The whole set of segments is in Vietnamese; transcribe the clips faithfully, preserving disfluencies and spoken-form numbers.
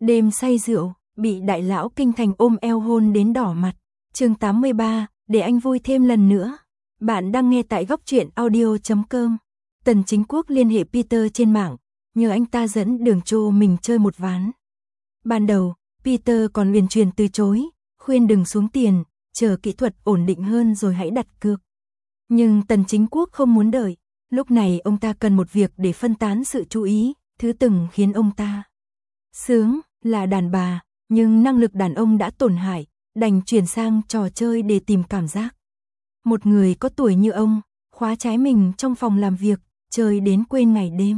Đêm say rượu, bị đại lão kinh thành ôm eo hôn đến đỏ mặt. Chương tám mươi ba, để anh vui thêm lần nữa. Bạn đang nghe tại góc truyện audio chấm com. Tần Chính Quốc liên hệ Peter trên mạng, nhờ anh ta dẫn Đường Trô mình chơi một ván. Ban đầu, Peter còn huyền truyền từ chối, khuyên đừng xuống tiền, chờ kỹ thuật ổn định hơn rồi hãy đặt cược. Nhưng Tần Chính Quốc không muốn đợi, lúc này ông ta cần một việc để phân tán sự chú ý, thứ từng khiến ông ta sướng là đàn bà, nhưng năng lực đàn ông đã tổn hại, đành chuyển sang trò chơi để tìm cảm giác. Một người có tuổi như ông, khóa trái mình trong phòng làm việc, chơi đến quên ngày đêm.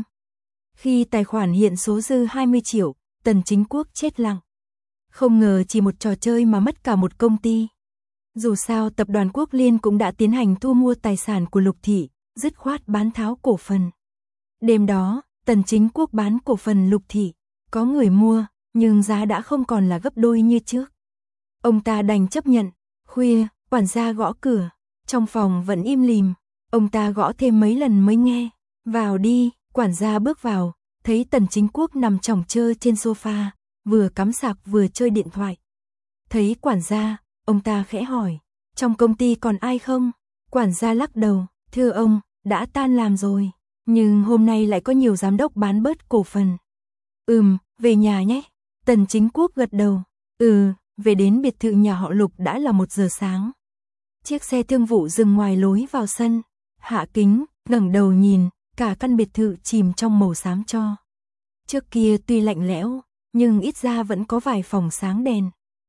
Khi tài khoản hiện số dư hai mươi triệu, Tần Chính Quốc chết lặng. Không ngờ chỉ một trò chơi mà mất cả một công ty. Dù sao tập đoàn Quốc Liên cũng đã tiến hành thu mua tài sản của Lục Thị, dứt khoát bán tháo cổ phần. Đêm đó, Tần Chính Quốc bán cổ phần Lục Thị, có người mua, nhưng giá đã không còn là gấp đôi như trước. Ông ta đành chấp nhận. Khuya, quản gia gõ cửa, trong phòng vẫn im lìm, ông ta gõ thêm mấy lần mới nghe. Vào đi, quản gia bước vào, thấy Tần Chính Quốc nằm chỏng chơ trên sofa, vừa cắm sạc vừa chơi điện thoại. Thấy quản gia, ông ta khẽ hỏi, trong công ty còn ai không? Quản gia lắc đầu, thưa ông, đã tan làm rồi, nhưng hôm nay lại có nhiều giám đốc bán bớt cổ phần. Ừm, về nhà nhé. Tần Chính Quốc gật đầu. Ừ, về đến biệt thự nhà họ Lục đã là một giờ sáng. Chiếc xe thương vụ dừng ngoài lối vào sân, hạ kính, ngẩng đầu nhìn, cả căn biệt thự chìm trong màu xám tro. Trước kia tuy lạnh lẽo, nhưng ít ra vẫn có vài phòng sáng đèn.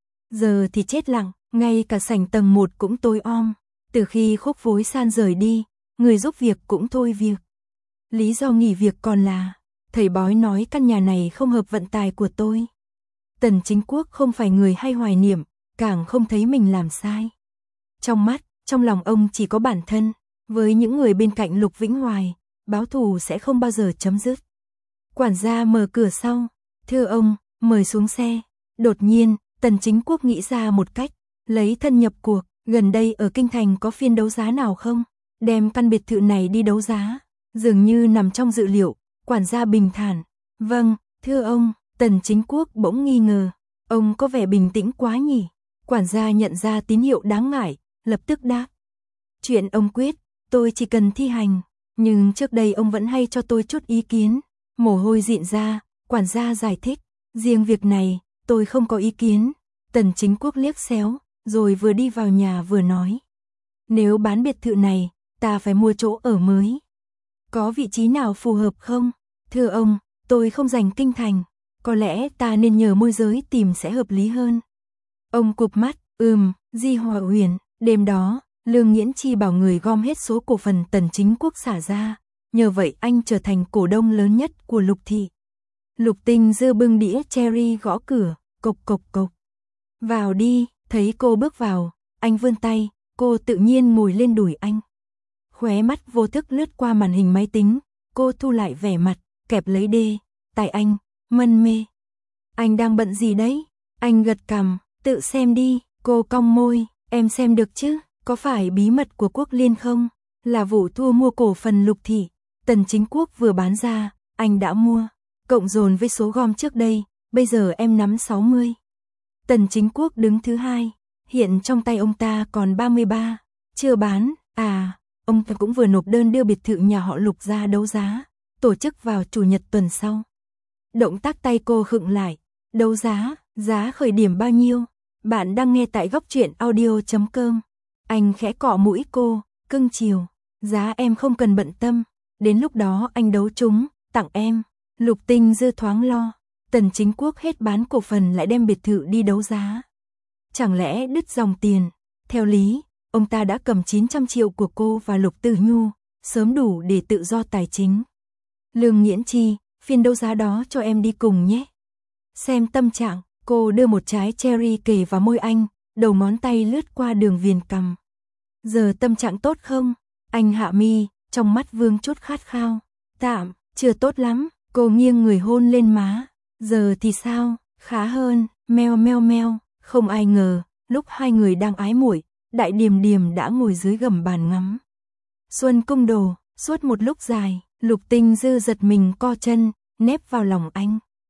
Giờ thì chết lặng, ngay cả sảnh tầng một cũng tối om. Từ khi Khúc Vối San rời đi, người giúp việc cũng thôi việc. Lý do nghỉ việc còn là, thầy bói nói căn nhà này không hợp vận tài của tôi. Tần Chính Quốc không phải người hay hoài niệm, càng không thấy mình làm sai. Trong mắt, trong lòng ông chỉ có bản thân, với những người bên cạnh Lục Vĩnh Hoài, báo thù sẽ không bao giờ chấm dứt. Quản gia mở cửa sau, thưa ông, mời xuống xe. Đột nhiên, Tần Chính Quốc nghĩ ra một cách, lấy thân nhập cuộc, gần đây ở Kinh Thành có phiên đấu giá nào không? Đem căn biệt thự này đi đấu giá, dường như nằm trong dự liệu, quản gia bình thản. Vâng, thưa ông. Tần Chính Quốc bỗng nghi ngờ, ông có vẻ bình tĩnh quá nhỉ? Quản gia nhận ra tín hiệu đáng ngại, lập tức đáp. Chuyện ông quyết, tôi chỉ cần thi hành, nhưng trước đây ông vẫn hay cho tôi chút ý kiến. Mồ hôi dịn ra, quản gia giải thích, riêng việc này, tôi không có ý kiến. Tần Chính Quốc liếc xéo, rồi vừa đi vào nhà vừa nói. Nếu bán biệt thự này, ta phải mua chỗ ở mới. Có vị trí nào phù hợp không? Thưa ông, tôi không rành Kinh Thành. Có lẽ ta nên nhờ môi giới tìm sẽ hợp lý hơn. Ông cụp mắt, ừm, Di Hòa Huyền, đêm đó, Lương Nghiễn Chi bảo người gom hết số cổ phần Tần Chính Quốc xả ra, nhờ vậy anh trở thành cổ đông lớn nhất của Lục Thị. Lục Tinh Dư bưng đĩa cherry gõ cửa, cộc cộc cộc. Vào đi, thấy cô bước vào, anh vươn tay, cô tự nhiên ngồi lên đùi anh. Khóe mắt vô thức lướt qua màn hình máy tính, cô thu lại vẻ mặt, kẹp lấy đê, tại anh. Mân mê. Anh đang bận gì đấy? Anh gật cằm, tự xem đi. Cô cong môi, em xem được chứ? Có phải bí mật của Quốc Liên không? Là vụ thu mua cổ phần Lục Thị. Tần Chính Quốc vừa bán ra, anh đã mua. Cộng dồn với số gom trước đây, bây giờ em nắm sáu mươi. Tần Chính Quốc đứng thứ hai, hiện trong tay ông ta còn ba mươi ba. Chưa bán, à, ông ta cũng vừa nộp đơn đưa biệt thự nhà họ Lục ra đấu giá, tổ chức vào chủ nhật tuần sau. Động tác tay cô khựng lại. Đấu giá, giá khởi điểm bao nhiêu? Bạn đang nghe tại góc truyện audio chấm com. Anh khẽ cọ mũi cô, cưng chiều. Giá em không cần bận tâm. Đến lúc đó anh đấu trúng, tặng em. Lục Tinh Dư thoáng lo. Tần Chính Quốc hết bán cổ phần lại đem biệt thự đi đấu giá. Chẳng lẽ đứt dòng tiền? Theo lý, ông ta đã cầm chín trăm triệu của cô và Lục Tử Nhu, sớm đủ để tự do tài chính. Lương Nghiễn Chi, phiên đấu giá đó cho em đi cùng nhé. Xem tâm trạng, cô đưa một trái cherry kề vào môi anh, đầu ngón tay lướt qua đường viền cằm. Giờ tâm trạng tốt không? Anh hạ mi, trong mắt vương chút khát khao. Tạm, chưa tốt lắm. Cô nghiêng người hôn lên má. Giờ thì sao? Khá hơn. Meo meo meo. Không ai ngờ, lúc hai người đang ái muội, Đại Điềm Điềm đã ngồi dưới gầm bàn ngắm Xuân Cung Đồ. Suốt một lúc dài, Lục Tinh Dư giật mình co chân, nép vào lòng anh.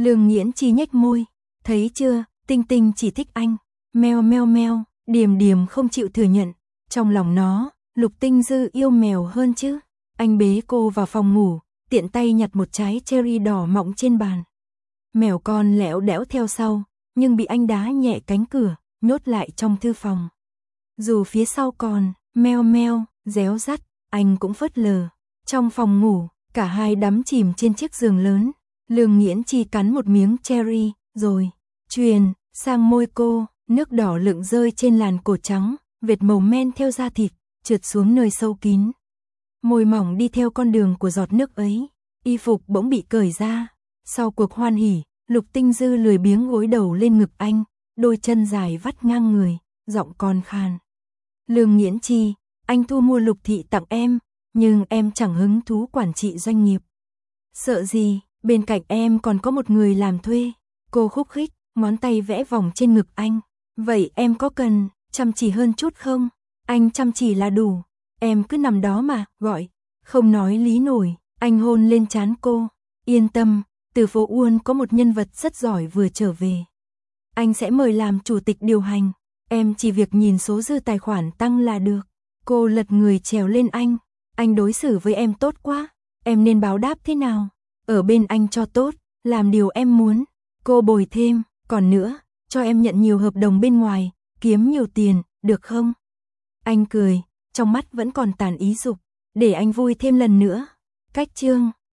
Lương Nghiễn Chi nhếch môi, thấy chưa, Tinh Tinh chỉ thích anh. Meo meo meo, Điềm Điềm không chịu thừa nhận, trong lòng nó, Lục Tinh Dư yêu mèo hơn chứ. Anh bế cô vào phòng ngủ, tiện tay nhặt một trái cherry đỏ mọng trên bàn. Mèo con lẻo đẽo theo sau, nhưng bị anh đá nhẹ cánh cửa, nhốt lại trong thư phòng. Dù phía sau còn, meo meo, réo rắt, anh cũng phớt lờ. Trong phòng ngủ, cả hai đắm chìm trên chiếc giường lớn. Lương Nghiễn Chi cắn một miếng cherry, rồi truyền sang môi cô, nước đỏ lựng rơi trên làn cổ trắng, vệt màu men theo da thịt, trượt xuống nơi sâu kín. Môi mỏng đi theo con đường của giọt nước ấy, y phục bỗng bị cởi ra. Sau cuộc hoan hỉ, Lục Tinh Dư lười biếng gối đầu lên ngực anh, đôi chân dài vắt ngang người, giọng còn khàn. Lương Nghiễn Chi, anh thu mua Lục thị tặng em, nhưng em chẳng hứng thú quản trị doanh nghiệp. Sợ gì, bên cạnh em còn có một người làm thuê. Cô khúc khích, ngón tay vẽ vòng trên ngực anh. Vậy em có cần chăm chỉ hơn chút không? Anh chăm chỉ là đủ. Em cứ nằm đó mà, gọi. Không nói lý nổi, anh hôn lên trán cô. Yên tâm, từ phố Uôn có một nhân vật rất giỏi vừa trở về. Anh sẽ mời làm chủ tịch điều hành. Em chỉ việc nhìn số dư tài khoản tăng là được. Cô lật người trèo lên anh. Anh đối xử với em tốt quá. Em nên báo đáp thế nào? Ở bên anh cho tốt, làm điều em muốn. Cô bồi thêm, còn nữa, cho em nhận nhiều hợp đồng bên ngoài, kiếm nhiều tiền, được không? Anh cười, trong mắt vẫn còn tàn ý dục, để anh vui thêm lần nữa. Cách chương